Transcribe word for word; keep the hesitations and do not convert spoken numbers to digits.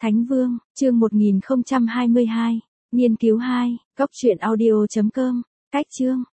Thánh Vương, chương một nghìn không trăm hai mươi hai, nghiên cứu hai, cốc truyện audio chấm com, cách chương.